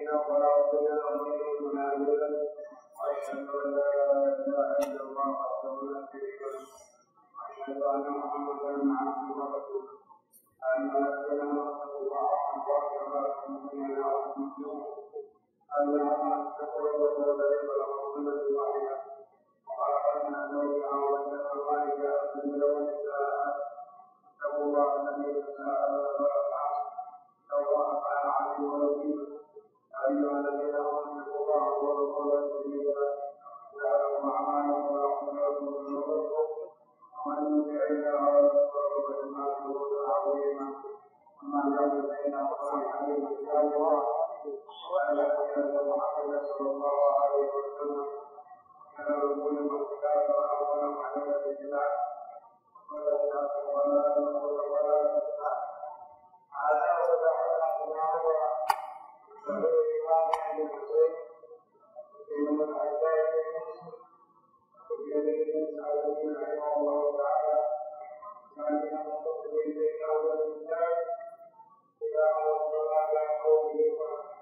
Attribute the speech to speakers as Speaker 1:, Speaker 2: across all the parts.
Speaker 1: مؤمنا ورسولا ومؤمنا منابلا واشهد ان لا اله الا الله وحده لا شريك له واشهد ان محمدا عبده ورسوله اما السلام ورحمه الله وبركاته مؤمنا ومسلما اللهم اتقوا الله الذي خلقكم من واحده وخلق منها زوجها وبث منهما رجالا ونساء اتقوا الله الذي تساءلون به والارحام ان الله كان عليكم رقيبا ايها الذين امنوا اتقوا الله وقولوا قولا سديدا يعلم اعمالكم ويغفر لكم ذنوبكم ومن يطع الله ورسوله فانه فوز عظيما اما بعد فان اصدق الحديث كتاب الله وعلى سيدنا محمد صلى الله عليه وسلم خير الامور محدثاتها وكل محدثه بدعه وكل بدعه ضلاله وكل ضلاله في النار. هذا هو دعوانا بناء صحيح الامام ابن حسين بن الحجاج بن مسلم وفي يديه سعد رحمه الله تعالى كان متصل بين اول الكتاب الى وصل على قوله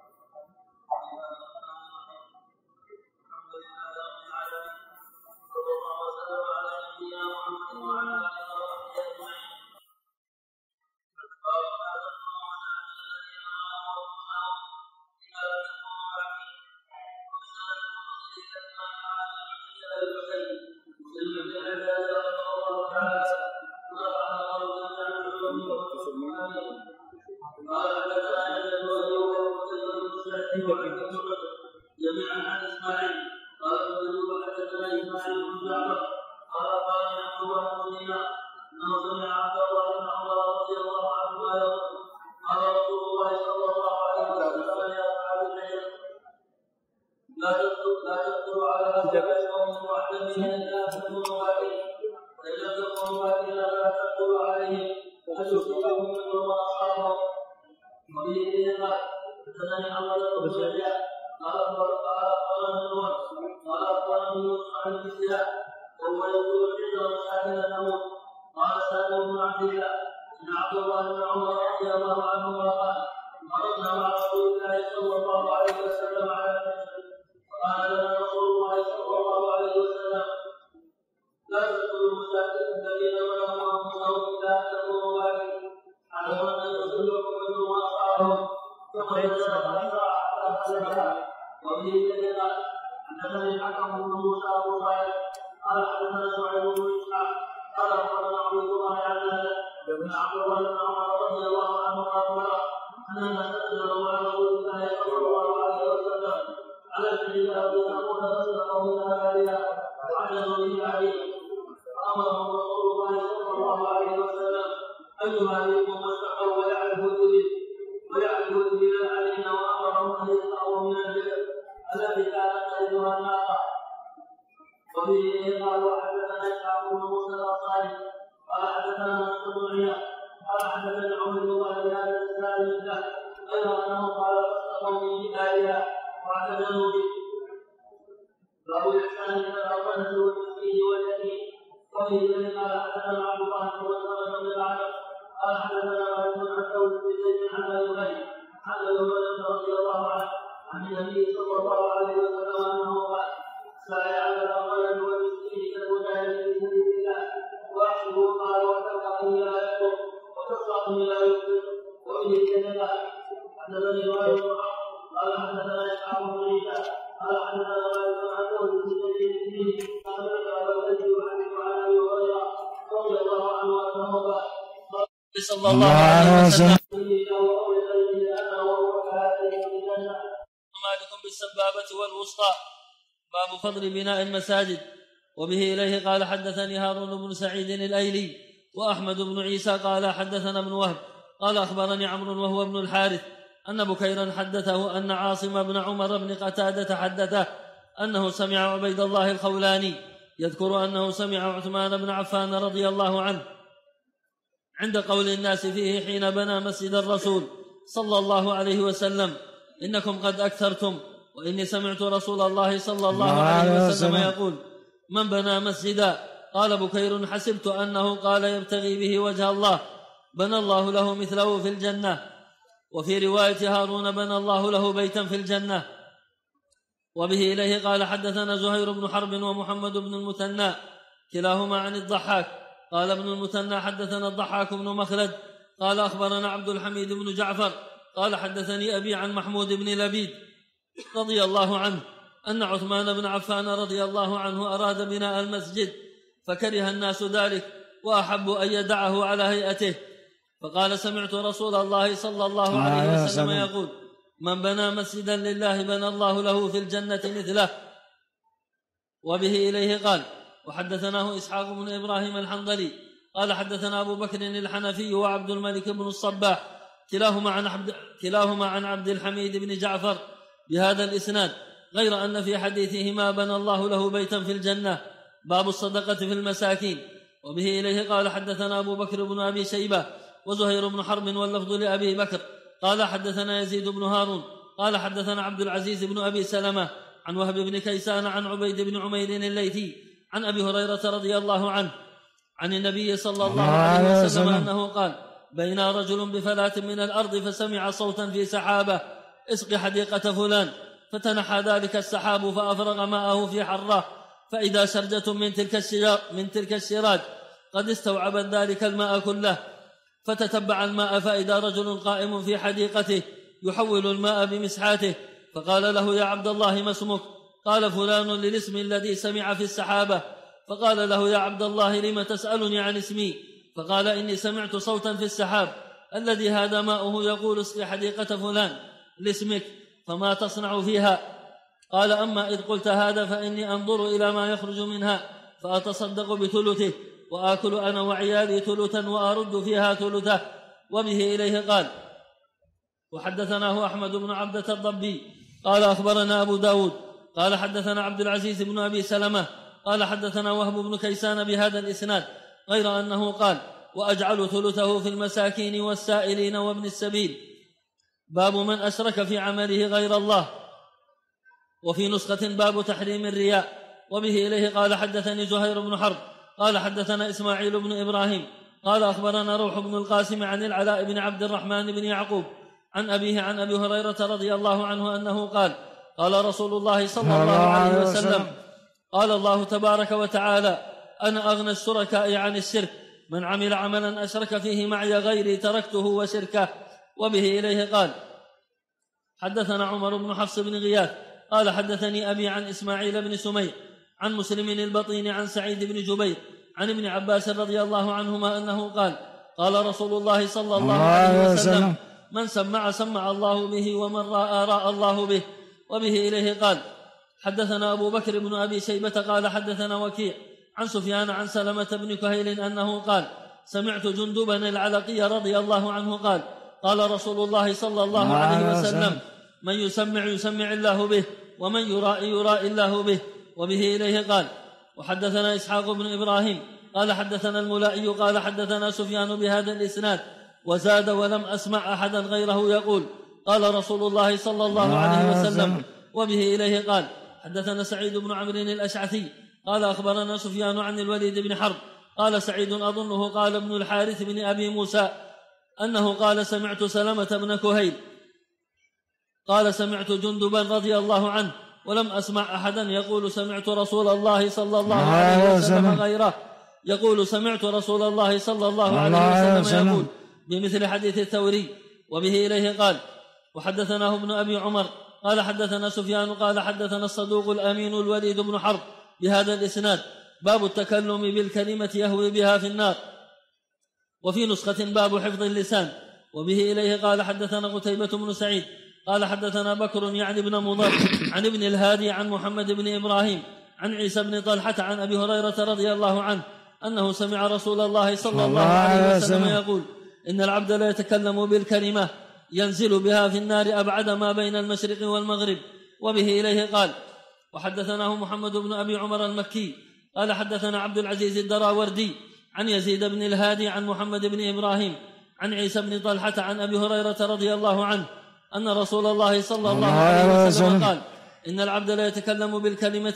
Speaker 2: جميعا عن اسماعيل قال ابن حدثنا اسماعيل بن جعفر قال يعقوب بن دينار انه سمع عبد الله بن عمر رضي الله عنهما يقول قال رسول الله صلى الله عليه وسلم لاصحاب الحجر لا تدخلوا على سبع قوم معتمين الا تكونوا واحدين فان لم تكونوا واحدين فلا تدخلوا عليهم فتصيبهم منهم واصحابهم وبه قال حدثني عمرو بن رجاء قال أخبرني يوسف عن الإسلام وهو يقول الحجر ساكن تموت قال سالم بن عبد الله إن عبد الله بن عمر رضي الله عنهما قال مرضنا مع رسول الله صلى الله عليه وسلم على الحجر فقال لنا رسول الله صلى الله عليه وسلم لا تدخلوا المساكن الذين منعوا أنفسهم إلا أن تكونوا واحدين على أن يصلكم منهم وأصحابهم ثم وفيه الذي قال حدثني الحكم بن موسى ابو صالح قال حدثنا شعيب بن اسحاق قال اخبرنا عبد الله عن ابن عبد الله بن عمر رضي الله عنه قال ان الناس نزلوا مع رسول الله صلى الله عليه وسلم على الحديث يقول فسلكوا من اهلها وعجزوا به عليه فامرهم رسول الله صلى الله عليه وسلم ايما منكم مستقر ويعرف البلاد علينا وامرهم ان يسقوا من البلد الذي كانت تجدها الناقه. وبه قال وحدثنا اسحاق بن موسى الانصاري قال حدثنا مسعود بن عياض قال حدثنا عمرو بن الله بهذا الاسلام مثله غير انه قال فاستقوا من كتابها واعتزلوا به. باب الاحسان الى الارض والمسكين واليتيم. وبه الذي قال حدثنا عبد الله بن مسلمه بن العالم قال حدثنا مالك عن داود بن زيد عن ابي هريره عن ابي هريره رضي الله عنه عن النبي صلى الله عليه وسلم انه قال سعي على الارض والمسكين كالمجاهد في سبيل الله واحسبه قال وتلقى لا يكتب وتصرف لا يكتب. وبه الذي قال حدثني وائل بن قال حدثنا اسحاق بن عيسى قال حدثنا مالك عن داود بن زيد قال ذكر الذي يحدث عن ابي هريره رضي الله عنه انه قال صلى الله عليه وسلم مالك بالسبابة والوسطى. باب فضل بناء المساجد. وبه إليه قال حدثني هارون بن سعيد الأيلي وأحمد بن عيسى قال حدثنا ابن وهب قال أخبرني عمرو وهو ابن الحارث أن بكيرا حدثه أن عاصم بن عمر بن قتادة حدثه أنه سمع عبيد الله الخولاني يذكر أنه سمع عثمان بن عفان رضي الله عنه عند قول الناس فيه حين بنى مسجد الرسول صلى الله عليه وسلم إنكم قد أكثرتم وإني سمعت رسول الله صلى الله عليه وسلم يقول من بنى مسجدا قال بكير حسبت أنه قال يبتغي به وجه الله بنى الله له مثله في الجنة.
Speaker 3: وفي رواية هارون بنى الله له بيتا في الجنة. وبه إليه قال حدثنا زهير بن حرب ومحمد بن المثنى كلاهما عن الضحاك قال ابن المثنى حدثنا الضحاك بن مخلد قال أخبرنا عبد الحميد بن جعفر قال حدثني أبي عن محمود بن لبيد رضي الله عنه أن عثمان بن عفان رضي الله عنه أراد بناء المسجد فكره الناس ذلك وأحبوا أن يدعه على هيئته، فقال سمعت رسول الله صلى الله عليه وسلم يقول من بنى مسجدا لله بنى الله له في الجنة مثله. وبه إليه قال وحدثناه إسحاق بن إبراهيم الحنظلي قال حدثنا أبو بكر الحنفي وعبد الملك بن الصباح كلاهما عن عبد الحميد بن جعفر بهذا الإسناد، غير أن في حديثهما بنى الله له بيتا في الجنة باب الصدقة في المساكين. وبه إليه قال حدثنا أبو بكر بن أبي شيبة وزهير بن حرب واللفظ لأبي بكر قال حدثنا يزيد بن هارون قال حدثنا عبد العزيز بن أبي سلمة عن وهب بن كيسان عن عبيد بن عمير الليثي عن أبي هريرة رضي الله عنه عن النبي صلى الله عليه وسلم أنه قال بين رجل بفلاة من الأرض فسمع صوتا في سحابة اسق حديقة فلان، فتنحى ذلك السحاب فأفرغ ماءه في حرة، فإذا شرجة من تلك الشراج قد استوعبت ذلك الماء كله، فتتبع الماء فإذا رجل قائم في حديقته يحول الماء بمسحاته، فقال له يا عبد الله ما اسمك؟ قال فلان للاسم الذي سمع في السحابة. فقال له يا عبد الله لم تسألني عن اسمي؟ فقال إني سمعت صوتا في السحاب الذي هذا ماؤه يقول اسقي حديقة فلان لاسمك، فما تصنع فيها؟ قال أما إذ قلت هذا فإني أنظر إلى ما يخرج منها فأتصدق بثلثه وآكل أنا وعيالي ثلثا وأرد فيها ثلثه. وبه إليه قال وحدثناه أحمد بن عبدة الضبي قال أخبرنا أبو داود قال حدثنا عبد العزيز بن أبي سلمة قال حدثنا وهب بن كيسان بهذا الإسناد، غير أنه قال وأجعل ثلثه في المساكين والسائلين وابن السبيل. باب من أشرك في عمله غير الله. وفي نسخة باب تحريم الرياء. وبه إليه قال حدثني زهير بن حرب قال حدثنا إسماعيل بن إبراهيم قال أخبرنا روح بن القاسم عن العلاء بن عبد الرحمن بن يعقوب عن أبيه عن أبي هريرة رضي الله عنه أنه قال قال رسول الله صلى الله عليه وسلم قال الله تبارك وتعالى أنا أغنى الشركاء عن الشرك، من عمل عملا أشرك فيه معي غيري تركته وشركه. وبه إليه قال حدثنا عمر بن حفص بن غياث قال حدثني أبي عن إسماعيل بن سميع عن مسلم البطين عن سعيد بن جبير عن ابن عباس رضي الله عنهما أنه قال قال رسول الله صلى الله عليه وسلم من سمع الله به ومن راى الله به. وبه إليه قال حدثنا أبو بكر بن أبي شيبة قال حدثنا وكيع عن سفيان عن سلمة بن كهيل أنه قال سمعت جندبا العلقي رضي الله عنه قال قال رسول الله صلى الله عليه وسلم من يسمع الله به ومن يرائي الله به. وبه إليه قال وحدثنا إسحاق بن إبراهيم قال حدثنا الملائي قال حدثنا سفيان بهذا الإسناد وزاد ولم أسمع أحدا غيره يقول قال رسول الله صلى الله عليه وسلم. وبه إليه قال حدثنا سعيد بن عمرو الأشعثي قال أخبرنا سفيان عن الوليد بن حرب قال سعيد أظنه قال ابن الحارث بن أبي موسى أنه قال سمعت سلمة بن كهيل قال سمعت جندبا رضي الله عنه ولم أسمع أحدا يقول سمعت رسول الله صلى الله عليه وسلم غيره يقول سمعت رسول الله صلى الله عليه وسلم يقول بمثل حديث الثوري. وبه إليه قال وحدثناه ابن أبي عمر قال حدثنا سفيان قال حدثنا الصدوق الأمين الوليد بن حرب بهذا الإسناد باب التكلم بالكلمة يهوي بها في النار. وفي نسخة باب حفظ اللسان. وبه إليه قال حدثنا قتيبة بن سعيد قال حدثنا بكر يعني بن مضر عن ابن الهادي عن محمد بن إبراهيم عن عيسى بن طلحة عن أبي هريرة رضي الله عنه أنه سمع رسول الله صلى الله عليه وسلم يقول إن العبد لا يتكلم بالكلمة ينزل بها في النار أبعد ما بين المشرق والمغرب. وبه إليه قال وحدثناه محمد بن أبي عمر المكي قال حدثنا عبد العزيز الدراوردي عن يزيد بن الهادي عن محمد بن إبراهيم عن عيسى بن طلحة عن أبي هريرة رضي الله عنه أن رسول الله صلى الله عليه وسلم قال إن العبد لا يتكلم بالكلمة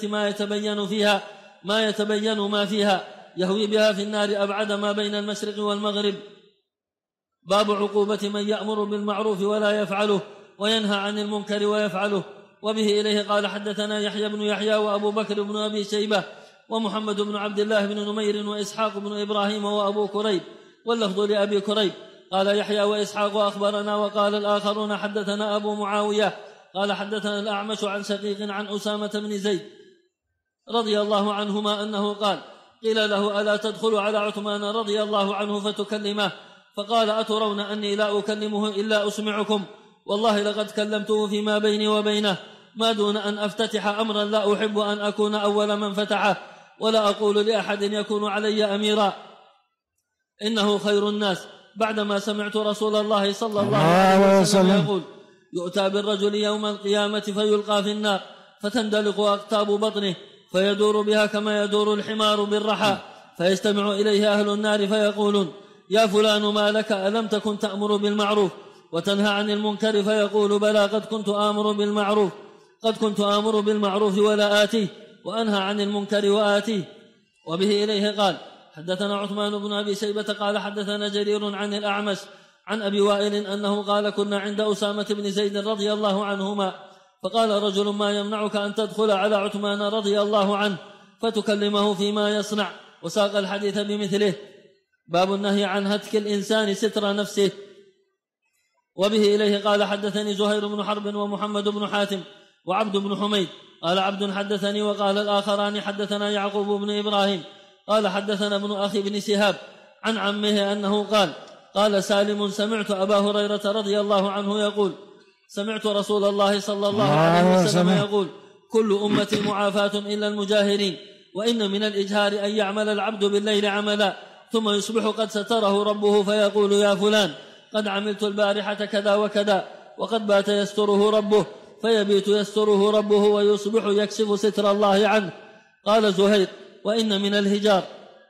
Speaker 3: ما يتبين ما فيها يهوي بها في النار أبعد ما بين المشرق والمغرب. باب عقوبة من يأمر بالمعروف ولا يفعله وينهى عن المنكر ويفعله. وبه إليه قال حدثنا يحيى بن يحيى وأبو بكر بن أبي شيبة ومحمد بن عبد الله بن نمير وإسحاق بن إبراهيم وأبو كريب، واللفظ لأبي كريب. قال يحيى وإسحاق أخبرنا، وقال الآخرون حدثنا أبو معاوية قال حدثنا الأعمش عن شقيق عن أسامة بن زيد رضي الله عنهما أنه قال قيل له ألا تدخل على عثمان رضي الله عنه فتكلمه؟ فقال أترون أني لا أكلمه إلا أسمعكم؟ والله لقد كلمته فيما بيني وبينه ما دون أن أفتتح أمرا لا أحب أن أكون أول من فتحه، ولا أقول لأحد يكون علي أميرا، إنه خير الناس. بعدما سمعت رسول الله صلى الله عليه وسلم يقول يؤتى بالرجل يوم القيامة فيلقى في النار فتندلق أقطاب بطنه فيدور بها كما يدور الحمار بالرحى، فيستمع إليه أهل النار فيقولون يا فلان ما لك ألم تكن تأمر بالمعروف وتنهى عن المنكر؟ فيقول بلى قد كنت آمر بالمعروف ولا آتيه، وأنهى عن المنكر وآتيه. وبه إليه قال حدثنا عثمان بن أبي شيبة قال حدثنا جرير عن الأعمش عن أبي وائل أنه قال كنا عند أسامة بن زيد رضي الله عنهما فقال رجل ما يمنعك أن تدخل على عثمان رضي الله عنه فتكلمه فيما يصنع، وساق الحديث بمثله. باب النهي عن هتك الإنسان ستر نفسه. وبه إليه قال حدثني زهير بن حرب ومحمد بن حاتم وعبد بن حميد قال عبد حدثني، وقال الآخران حدثنا يعقوب بن إبراهيم قال حدثنا ابن أخي بن شهاب عن عمه أنه قال سالم سمعت أبا هريرة رضي الله عنه يقول سمعت رسول الله صلى الله عليه وسلم يقول كل أمتي معافاة إلا المجاهرين، وإن من الإجهار أن يعمل العبد بالليل عملا ثم يصبح قد ستره ربه فيقول يا فلان قد عملت البارحة كذا وكذا، وقد بات يستره ربه فيبيت يستره ربه ويصبح يكشف ستر الله عنه. قال زهير وإن من الهجار.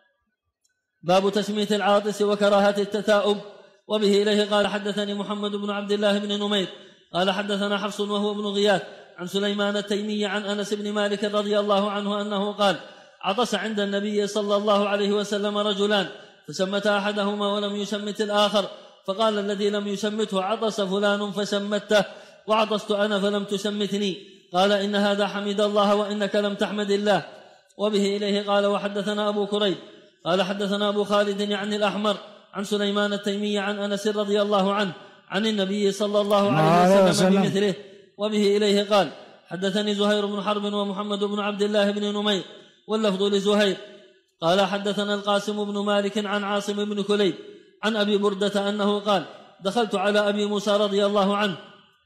Speaker 3: باب تشميت العاطس وكراهة التثاؤب. وبه إليه قال حدثني محمد بن عبد الله بن نمير قال حدثنا حفص وهو ابن غياث عن سليمان التيمي عن أنس بن مالك رضي الله عنه أنه قال عطس عند النبي صلى الله عليه وسلم رجلان فشمت أحدهما ولم يشمت الآخر، فقال الذي لم يشمته عطس فلان فشمته وعطست أنا فلم تشمتني، قال إن هذا حمد الله وإنك لم تحمد الله. وبه إليه قال وحدثنا أبو كريب قال حدثنا أبو خالد يعني الأحمر عن سليمان التيمي عن أنس رضي الله عنه عن النبي صلى الله عليه وسلم بمثله. وبه إليه قال حدثني زهير بن حرب ومحمد بن عبد الله بن نمير، واللفظ لزهير قال حدثنا القاسم بن مالك عن عاصم بن كليب عن أبي بردة أنه قال دخلت على أبي موسى رضي الله عنه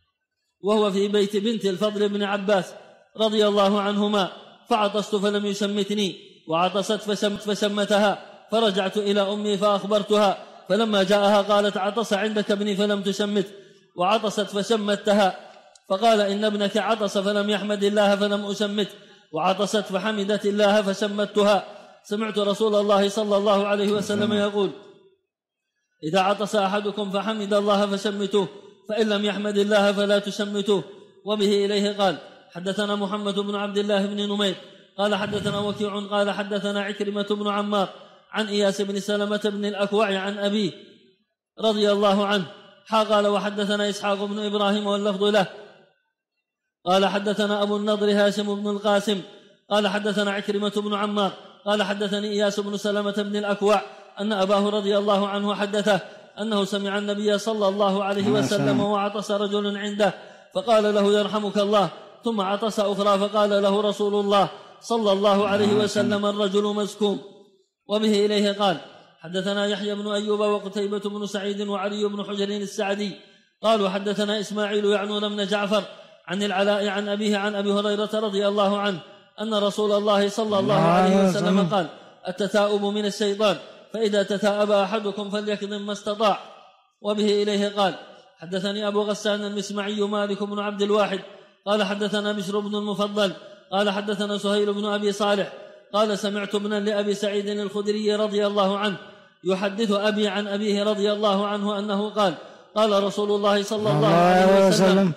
Speaker 3: وهو في بيت بنت الفضل بن عباس رضي الله عنهما، فعطست فلم يشمتني، وعطست فشمتها، فرجعت إلى أمي فأخبرتها، فلما جاءها قالت عطس عندك ابني فلم تشمت، وعطست فشمتها، فقال إن ابنك عطس فلم يحمد الله فلم أشمت، وعطست فحمدت الله فشمتها. سمعت رسول الله صلى الله عليه وسلم يقول إذا عطس أحدكم فحمد الله فشمتوه، فإن لم يحمد الله فلا تشمتوه. وبه إليه قال حدثنا محمد بن عبد الله بن نمير قال حدثنا وكيع قال حدثنا عكرمة بن عمار عن إياس بن سلمة بن الأكوع عن أبيه رضي الله عنه قال وحدثنا إسحاق بن إبراهيم واللفظ له قال حدثنا أبو النضر هاشم بن القاسم قال حدثنا عكرمة بن عمار قال حدثني إياس بن سلمة بن الأكوع أن أباه رضي الله عنه حدثه أنه سمع النبي صلى الله عليه وسلم وعطس رجل عنده فقال له يرحمك الله، ثم عطس أخرى فقال له رسول الله صلى الله عليه وسلم الرجل مسكوم. وبه إليه قال حدثنا يحيى بن أيوب وقتيبة بن سعيد وعلي بن حجر السعدي قالوا حدثنا إسماعيل يعنون بن جعفر عن العلاء عن أبيه عن أبي هريرة رضي الله عنه أن رسول الله صلى الله عليه وسلم قال التثاؤب من الشيطان، فإذا تثاءب أحدكم فليكظم ما استطاع. وبه إليه قال حدثني أبو غسان المسمعي مالك بن عبد الواحد قال حدثنا بشر بن المفضل قال حدثنا سهيل بن أبي صالح قال سمعت ابنا لأبي سعيد الخدري رضي الله عنه يحدث أبي عن أبيه رضي الله عنه أنه قال رسول الله صلى الله عليه وسلم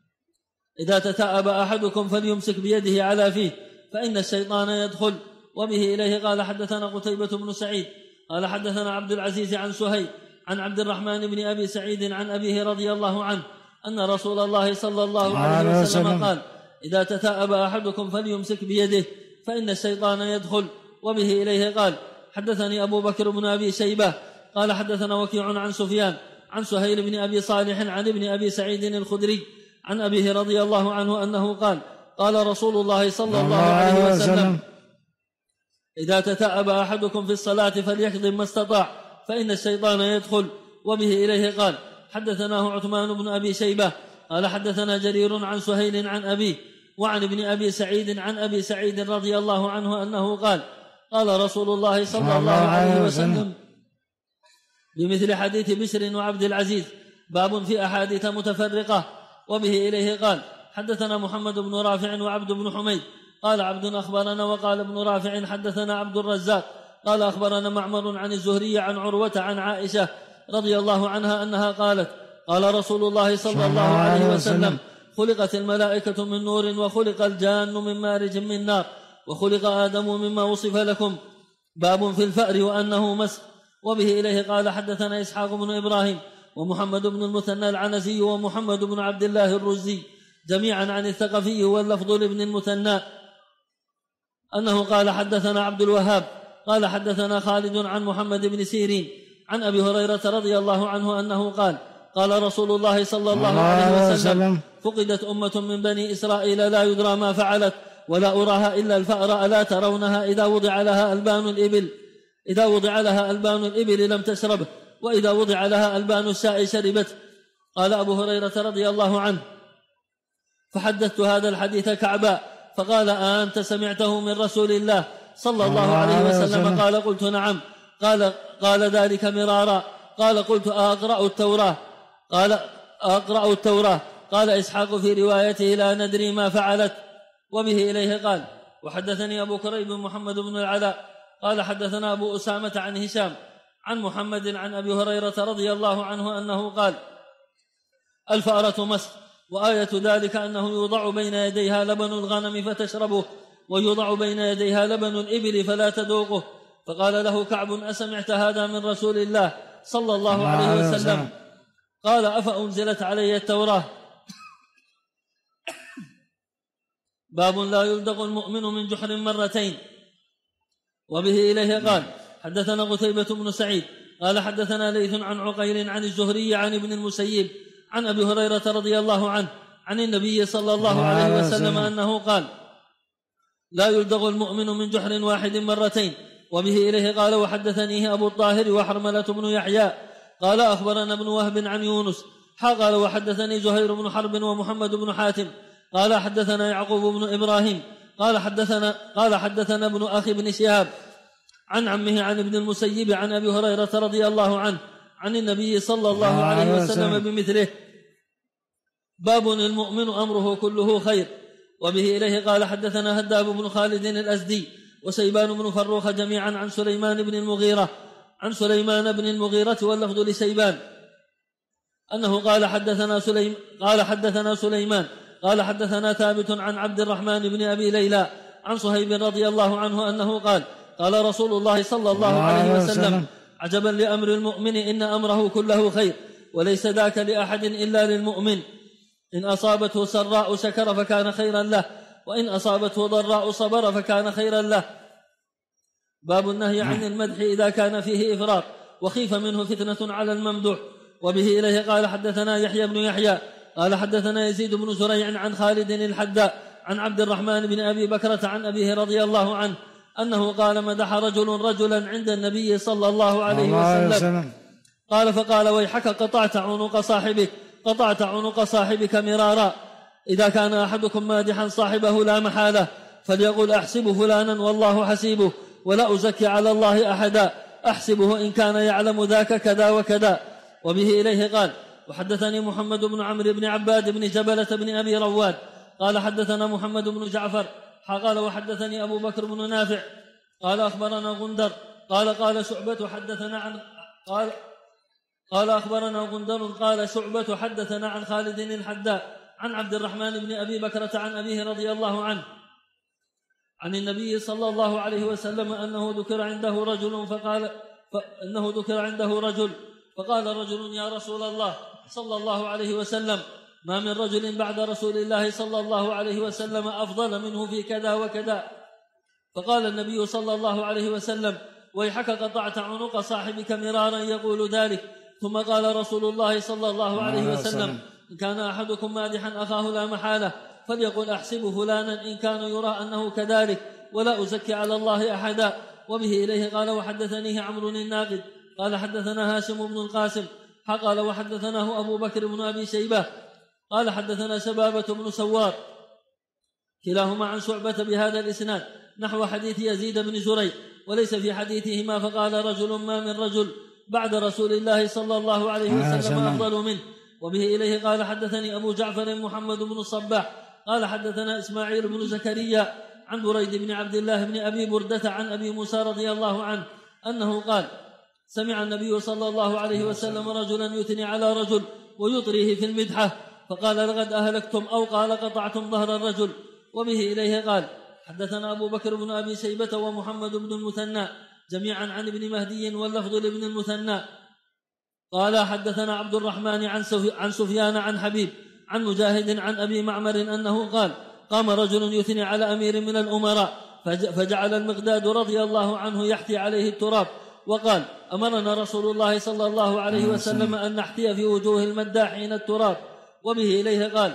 Speaker 3: إذا تثاءب أحدكم فليمسك بيده على فيه فإن الشيطان يدخل. وبه إليه قال حدثنا قتيبة بن سعيد قال حدثنا عبد العزيز عن سهيل عن عبد الرحمن بن أبي سعيد عن أبيه رضي الله عنه أن رسول الله صلى الله عليه وسلم قال: إذا تثاءب أحدكم فليمسك بيده فإن الشيطان يدخل. وبه إليه قال: حدثني أبو بكر بن أبي شيبة قال حدثنا وكيع عن سفيان عن سهيل بن أبي صالح عن ابن أبي سعيد الخدري عن أبيه رضي الله عنه أنه قال: قال رسول الله صلى الله عليه وسلم: إذا تثاءب أحدكم في الصلاة فليكظم ما استطاع فإن الشيطان يدخل. وبه إليه قال: حدثناه عثمان بن أبي شيبة قال حدثنا جرير عن سهيل عن أبيه وعن ابن أبي سعيد عن أبي سعيد رضي الله عنه أنه قال: قال رسول الله صلى الله عليه وسلم بمثل حديث بشر وعبد العزيز، باب في أحاديث متفرقة. وبه إليه قال: حدثنا محمد بن رافع وعبد بن حميد قال عبد أخبرنا وقال ابن رافع حدثنا عبد الرزاق قال أخبرنا معمر عن الزهري عن عروة عن عائشة رضي الله عنها أنها قالت: قال رسول الله صلى الله عليه وسلم: خلقت الملائكة من نور وخلق الجان من مارج من نار وخلق آدم مما وصف لكم، باب في الفأر وأنه مسخ. وبه إليه قال: حدثنا إسحاق بن إبراهيم ومحمد بن المثنى العنزي ومحمد بن عبد الله الرزي جميعا عن الثقفي واللفظ لابن المثنى أنه قال: حدثنا عبد الوهاب قال حدثنا خالد عن محمد بن سيرين عن أبي هريرة رضي الله عنه أنه قال: قال رسول الله صلى الله عليه وسلم: فقدت أمة من بني إسرائيل لا يدرى ما فعلت ولا أراها إلا الفأر، ألا ترونها إذا وضع لها ألبان الإبل لم تشربه، وإذا وضع لها ألبان الشاء شربته. قال أبو هريرة رضي الله عنه: فحدثت هذا الحديث كعبا فقال: أنت سمعته من رسول الله صلى الله عليه وسلم؟ قال: قلت نعم. قال ذلك مرارا. قال: قلت أقرأ التوراة؟ قال: أقرأ التوراة. قال إسحاق في روايته: لا ندري ما فعلت. وبه إليه قال: وحدثني أبو كريب محمد بن العلاء قال حدثنا أبو أسامة عن هشام عن محمد عن أبي هريرة رضي الله عنه أنه قال: الفأرة مسخ، وآية ذلك أنه يوضع بين يديها لبن الغنم فتشربه ويوضع بين يديها لبن الإبل فلا تذوقه. فقال له كعب: أسمعت هذا من رسول الله صلى الله عليه وسلم؟ قال: أفأنزلت علي التوراة؟ باب لا يلدغ المؤمن من جحر مرتين. وبه إليه قال: حدثنا قتيبة بن سعيد قال حدثنا ليث عن عقيل عن الزهري عن ابن المسيب عن أبي هريرة رضي الله عنه عن النبي صلى الله عليه وسلم أنه قال: لا يلدغ المؤمن من جحر واحد مرتين. وبه إليه قال: وحدثنيه أبو الطاهر وحرملة بن يحيى قال أخبرنا ابن وهب عن يونس قال: وحدثني زهير بن حرب ومحمد بن حاتم قال حدثنا يعقوب بن إبراهيم قال حدثنا ابن أخي بن شهاب عن عمه عن ابن المسيب عن أبي هريرة رضي الله عنه عن النبي صلى الله عليه وسلم بمثله. باب المؤمن أمره كله خير. وبه إليه قال: حدثنا هداب بن خالد الأزدي وسيبان بن فروخ جميعا عن سليمان بن المغيرة واللفظ لسيبان أنه قال: حدثنا سليمان قال حدثنا ثابت عن عبد الرحمن بن أبي ليلى عن صهيب رضي الله عنه أنه قال: قال رسول الله صلى الله عليه وسلم: عجبا لأمر المؤمن إن أمره كله خير، وليس ذاك لأحد إلا للمؤمن، إن أصابته سراء شكر فكان خيرا له، وإن أصابته ضراء صبر فكان خيرا له. باب النهي عن المدح إذا كان فيه إفراط وخيف منه فتنة على الممدوح. وبه إليه قال: حدثنا يحيى بن يحيى قال حدثنا يزيد بن زريع عن خالد الحداء عن عبد الرحمن بن أبي بكرة عن أبيه رضي الله عنه أنه قال: مدح رجلا عند النبي صلى الله عليه وسلم قال: فقال: ويحك قطعت عنق صاحبك مرارا. إذا كان أحدكم مادحا صاحبه لا محالة فليقل: أحسب فلانا والله حسيبه، ولا أزكي على الله أحدا، أحسبه إن كان يعلم ذاك كذا وكذا. وبه إليه قال: وحدثني محمد بن عمرو بن عباد بن جبلة بن أبي رواد قال حدثنا محمد بن جعفر قال: وحدثني أبو بكر بن نافع قال أخبرنا غندر قال شعبة حدثنا عن قال أخبرنا غندر قال شعبة حدثنا عن خالد الحداء عن عبد الرحمن بن أبي بكرة عن أبيه رضي الله عنه عن النبي صلى الله عليه وسلم أنه ذكر عنده رجل فقال رجل: يا رسول الله صلى الله عليه وسلم، ما من رجل بعد رسول الله صلى الله عليه وسلم أفضل منه في كذا وكذا. فقال النبي صلى الله عليه وسلم: ويحك قطعت عنق صاحبك مرارا يقول ذلك. ثم قال رسول الله صلى الله عليه وسلم: إن كان أحدكم مادحا أخاه لا محالة فليقل أحسب فلانا إن كان يرى أنه كذلك ولا أزكي على الله أحدا. وبه إليه قال: وحدثنيه عمرو الناقد قال حدثنا هاشم بن القاسم قال وحدثناه أبو بكر بن أبي شيبة قال حدثنا شبابة بن سوار كلاهما عن شعبة بهذا الإسناد نحو حديث يزيد بن زريع وليس في حديثهما. فقال رجل: ما من رجل بعد رسول الله صلى الله عليه وسلم أفضل منه. وبه إليه قال حدثني أبو جعفر محمد بن الصباح قال حدثنا إسماعيل بن زكريا عن بريد بن عبد الله بن أبي بردة عن أبي موسى رضي الله عنه أنه قال: سمع النبي صلى الله عليه وسلم رجلا يثني على رجل ويطريه في المدحة فقال: لقد أهلكتم، أو قال: قطعتم ظهر الرجل. وبه إليه قال حدثنا أبو بكر بن أبي شيبة ومحمد بن المثنى جميعا عن ابن مهدي واللفظ لابن المثنى قال حدثنا عبد الرحمن عن سفيان عن حبيب عن مجاهد عن أبي معمر أنه قال: قام رجل يثني على أمير من الأمراء فجعل المقداد رضي الله عنه يحتي عليه التراب وقال: أمرنا رسول الله صلى الله عليه وسلم أن نحتي في وجوه المداحين التراب. وبه إليه قال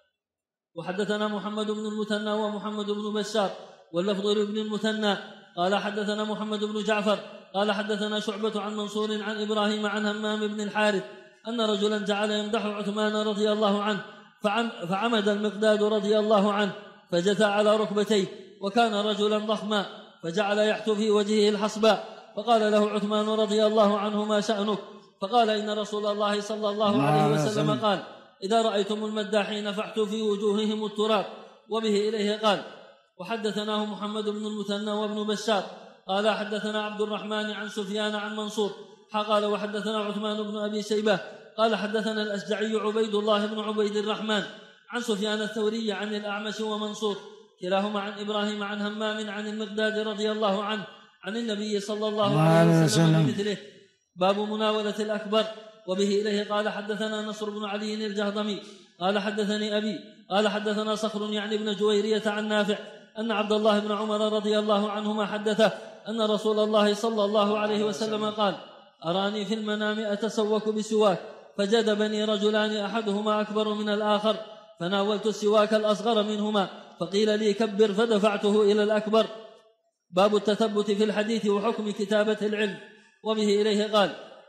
Speaker 3: وحدثنا محمد بن المثنى ومحمد بن بشار واللفظ لابن المثنى قال حدثنا محمد بن جعفر قال حدثنا شعبة عن منصور عن إبراهيم عن همام بن الحارث أن رجلا جعل يمدح عثمان رضي الله عنه فعمد المقداد رضي الله عنه فجثى على ركبتيه وكان رجلا ضخما فجعل يحتو في وجهه الحصباء فقال له عثمان رضي الله عنه: ما شأنك؟ فقال: إن رسول الله صلى الله عليه وسلم قال: إذا رأيتم المداحين فاحتوا في وجوههم التراب. وبه إليه قال وحدثناه محمد بن المثنى وابن بشار قال حدثنا عبد الرحمن عن سفيان عن منصور قال وحدثنا عثمان بن أبي شيبة قال حدثنا الأشجعي عبيد الله بن عبيد الرحمن عن سفيان الثوري عن الأعمش ومنصور كلاهما عن إبراهيم عن همام عن المقداد رضي الله عنه عن النبي صلى الله عليه وسلم بمثله. باب مناولة الأكبر. وبه إليه قال حدثنا نصر بن علي الجهضمي قال حدثني أبي قال حدثنا صخر يعني بن جويرية عن نافع أن عبد الله بن عمر رضي الله عنهما حدثه أن رسول الله صلى الله عليه وسلم قال: أراني في المنام أتسوك بسواك فجذبني رجلان أحدهما أكبر من الآخر فناولت السواك الأصغر منهما فقيل لي كبر فدفعته إلى الأكبر. باب التثبت في الحديث وحكم كتابة العلم. وبه إليه قال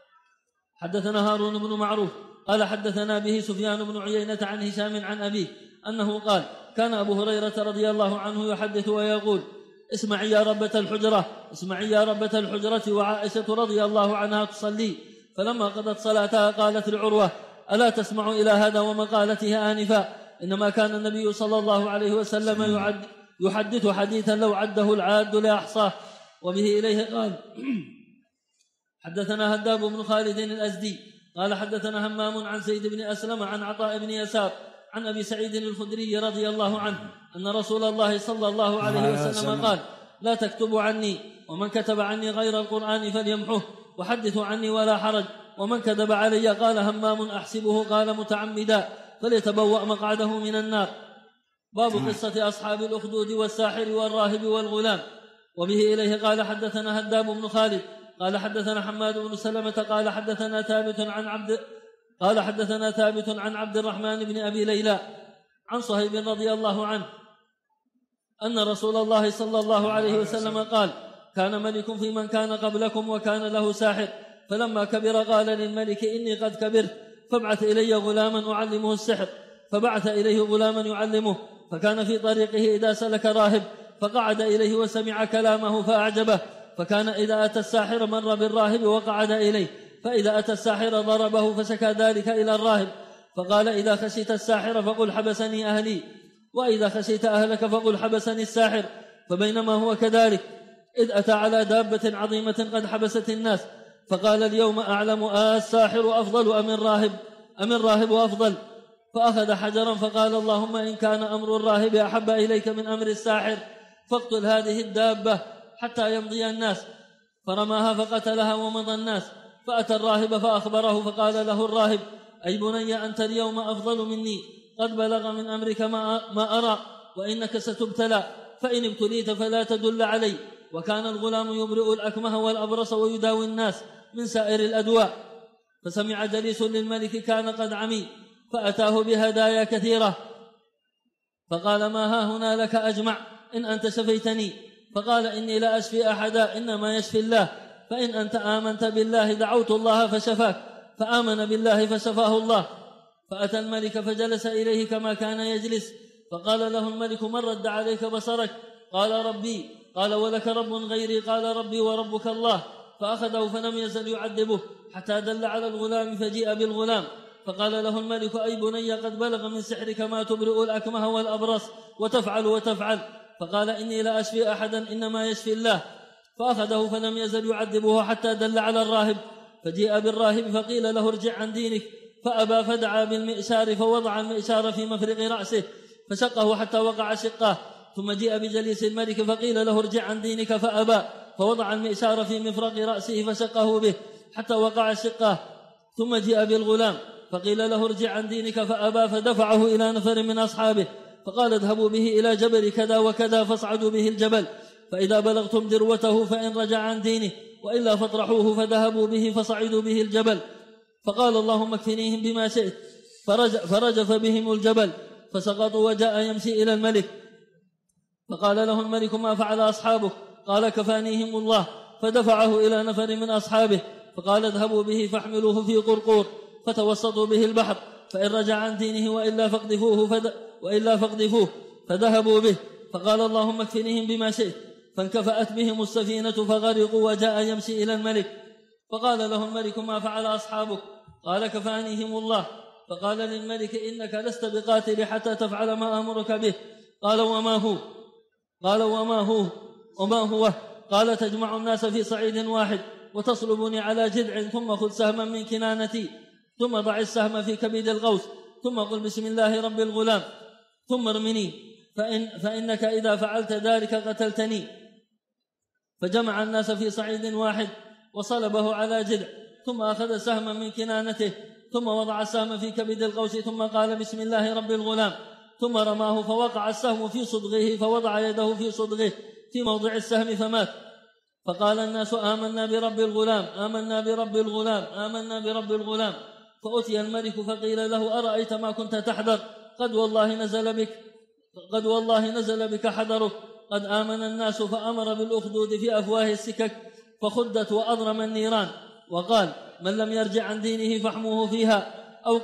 Speaker 3: حدثنا هارون بن معروف قال حدثنا به سفيان بن عيينة عن هشام عن أبيه أنه قال: كان أبو هريرة رضي الله عنه يحدث ويقول: اسمعي يا ربة الحجرة وعائشة رضي الله عنها تصلي. فلما قضت صلاتها قالت لعروة: ألا تسمع إلى هذا ومقالتها آنفا؟ إنما كان النبي صلى الله عليه وسلم يحدث حديثا لو عده العاد لأحصاه. وبه إليه قال حدثنا هداب بن خالد الأزدي قال حدثنا همام عن زيد بن أسلم عن عطاء بن يسار عن أبي سعيد الخدري رضي الله عنه أن رسول الله صلى الله عليه وسلم قال: لا تكتبوا عني، ومن كتب عني غير القرآن فليمحه، وحدثوا عني ولا حرج، ومن كذب علي قال همام أحسبه قال متعمدا فليتبوأ مقعده من النار. باب قصة أصحاب الأخدود والساحر والراهب والغلام. وبه إليه قال حدثنا هداب بن خالد قال حدثنا حماد بن سلمة قال حدثنا ثابت عن عبد الرحمن بن أبي ليلى عن صهيب رضي الله عنه أن رسول الله صلى الله عليه وسلم قال: كان ملك في من كان قبلكم وكان له ساحر، فلما كبر قال للملك: إني قد كبرت فابعث إلي غلاما أعلمه السحر. فبعث إليه غلاما يعلمه، فكان في طريقه إذا سلك راهب فقعد إليه وسمع كلامه فأعجبه، فكان إذا أتى الساحر مر بالراهب وقعد إليه، فإذا أتى الساحر ضربه فشكى ذلك إلى الراهب، فقال: إذا خشيت الساحر فقل حبسني أهلي، وإذا خشيت أهلك فقل حبسني الساحر. فبينما هو كذلك إذ أتى على دابة عظيمة قد حبست الناس، فقال: اليوم أعلم الساحر أفضل أم الراهب أفضل؟ فأخذ حجرا فقال: اللهم إن كان أمر الراهب أحب إليك من أمر الساحر فاقتل هذه الدابة حتى يمضي الناس. فرماها فقتلها ومضى الناس، فأتى الراهب فأخبره، فقال له الراهب: أي بني، أنت اليوم أفضل مني، قد بلغ من أمرك ما أرى، وإنك ستبتلى، فإن ابتليت فلا تدل علي. وكان الغلام يبرئ الأكمه والأبرص ويداوي الناس من سائر الأدواء. فسمع جليس للملك كان قد عمي، فأتاه بهدايا كثيرة، فقال: ما ها هنا لك أجمع إن أنت شفيتني؟ فقال: إني لا أشفي أحدا، إنما يشفي الله، فإن أنت آمنت بالله دعوت الله فشفاك، فآمن بالله فشفاه الله. فأتى الملك فجلس إليه كما كان يجلس، فقال له الملك: من رد عليك بصرك؟ قال: ربي. قال: ولك رب غيري؟ قال: ربي وربك الله. فأخذه فلم يزل يعذبه حتى دل على الغلام، فجيء بالغلام، فقال له الملك: أي بني، قد بلغ من سحرك ما تبرئ الأكمه والأبرص وتفعل. فقال: إني لا أشفي أحدا، إنما يشفي الله. فأخذه فلم يزل يعذبه حتى دل على الراهب، فجيء بالراهب فقيل له: ارجع عن دينك، فأبى، فدعا بالمئشار فوضع المئشار في مفرق رأسه فشقه حتى وقع شقه. ثم جيء بجليس الملك فقيل له: ارجع عن دينك، فأبى، فوضع المئشار في مفرق رأسه فشقه به حتى وقع شقه. ثم جيء بالغلام فقيل له: ارجع عن دينك، فأبى، فدفعه إلى نفر من أصحابه، فقال: اذهبوا به إلى جبل كذا وكذا فاصعدوا به الجبل، فإذا بلغتم ذروته فإن رجع عن دينه، وإلا فاطرحوه. فذهبوا به فصعدوا به الجبل، فقال: اللهم اكفنيهم بما شئت، فرجف بهم الجبل فسقطوا، وجاء يمشي إلى الملك، فقال له الملك: ما فعل أصحابك؟ قال: كفانيهم الله. فدفعه إلى نفر من أصحابه، فقال: اذهبوا به فاحملوه في قرقور فتوسطوا به البحر، فإن رجع عن دينه وإلا فاقذفوه. فذهبوا به، فقال: اللهم اكفنيهم بما شئت، فانكفأت بهم السفينة فغرقوا، وجاء يمشي إلى الملك، فقال له الملك: ما فعل أصحابك؟ قال: كفانيهم الله. فقال للملك: إنك لست بقاتل حتى تفعل ما أمرك به. قال: وما هو؟ قال: وما هو؟ قال: تجمع الناس في صعيد واحد وتصلبني على جذع، ثم خذ سهما من كنانتي، ثم ضع السهم في كبد القوس، ثم قل بسم الله رب الغلام، ثم ارمني، فإنك إذا فعلت ذلك قتلتني. فجمع الناس في صعيد واحد وصلبه على جذع، ثم أخذ سهما من كنانته، ثم وضع السهم في كبد القوس، ثم قال بسم الله رب الغلام، ثم رماه، فوقع السهم في صدغه، فوضع يده في صدغه في موضع السهم فمات. فقال الناس: آمنا برب الغلام، آمنا برب الغلام، آمنا برب الغلام. فأتي الملك فقيل له: أرأيت ما كنت تحذر؟ قد والله نزل بك حذرك. قد آمن الناس، فأمر بالأخدود في أفواه السكك فخدت وأضرم النيران، وقال: من لم يرجع عن دينه فاحموه فيها، أو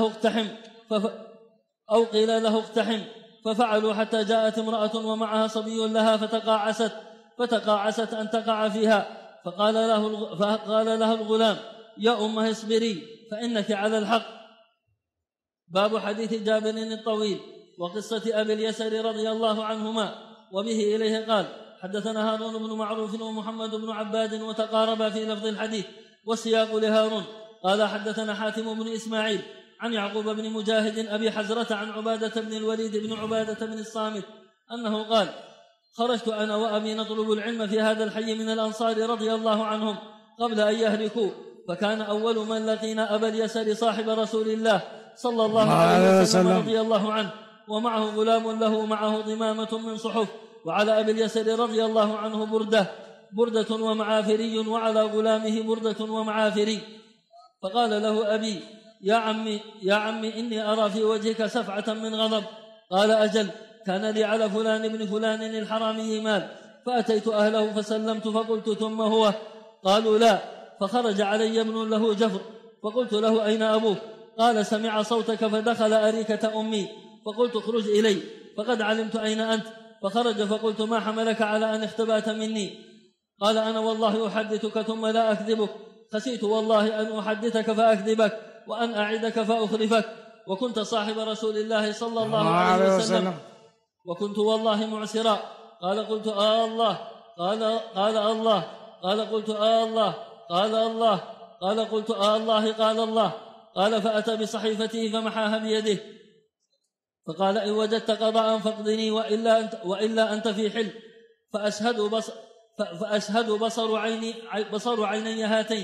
Speaker 3: قيل له اقتحم. ففعلوا حتى جاءت امرأة ومعها صبي لها فتقاعست أن تقع فيها، فقال لها الغلام: يا أمه اصبري فإنك على الحق. باب حديث جابر الطويل وقصة أبي اليسر رضي الله عنهما، وبه إليه قال: حدثنا هارون بن معروف ومحمد بن عباد، وتقاربا في لفظ الحديث والسياق لهارون. قال: حدثنا حاتم بن إسماعيل عن يعقوب بن مجاهد أبي حزرة عن عبادة بن الوليد بن عبادة بن الصامت أنه قال: خرجت أنا وأبي نطلب العلم في هذا الحي من الأنصار رضي الله عنهم قبل أن يهلكوا، فكان أول من لقينا أبا اليسر صاحب رسول الله صلى الله عليه وسلم رضي الله عنه، ومعه غلام له معه ضمامة من صحف، وعلى أبي اليسر رضي الله عنه بردة ومعافري، وعلى غلامه بردة ومعافري. فقال له أبي: يا عمي إني أرى في وجهك سفعة من غضب. قال: أجل، كان لي على فلان ابن فلان الحرامي مال، فأتيت أهله فسلمت، فقلت: ثم هو؟ قالوا: لا. فخرج علي ابن له جفر، فقلت له: أين أبوك؟ قال: سمع صوتك فدخل أريكة أمي، فقلت: اخرج إلي، فقد علمت أين أنت. فخرج، فقلت: ما حملك على أن اختبأت مني؟ قال: أنا والله أحدثك ثم لا أكذبك، خشيت والله أن أحدثك فأكذبك، وأن أعدك فأخلفك، وكنت صاحب رسول الله صلى الله عليه وسلم، وكنت والله معسرا. قال: قلت: الله. قال: الله. قال: قلت: الله. قال: الله. قال: قلت: الله. قال: الله. قال: فأتى بصحيفته فمحاها بيده، فقال: إن وجدت قضاء فاقضني، وإلا أنت في حل. فأشهد بصر عيني هاتين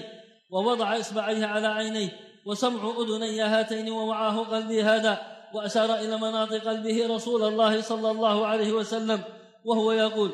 Speaker 3: ووضع إصبعيه على عينيه وسمع أذني هاتين ووعاه قلبي هذا، وأشار إلى مناط قلبه رسول الله صلى الله عليه وسلم وهو يقول: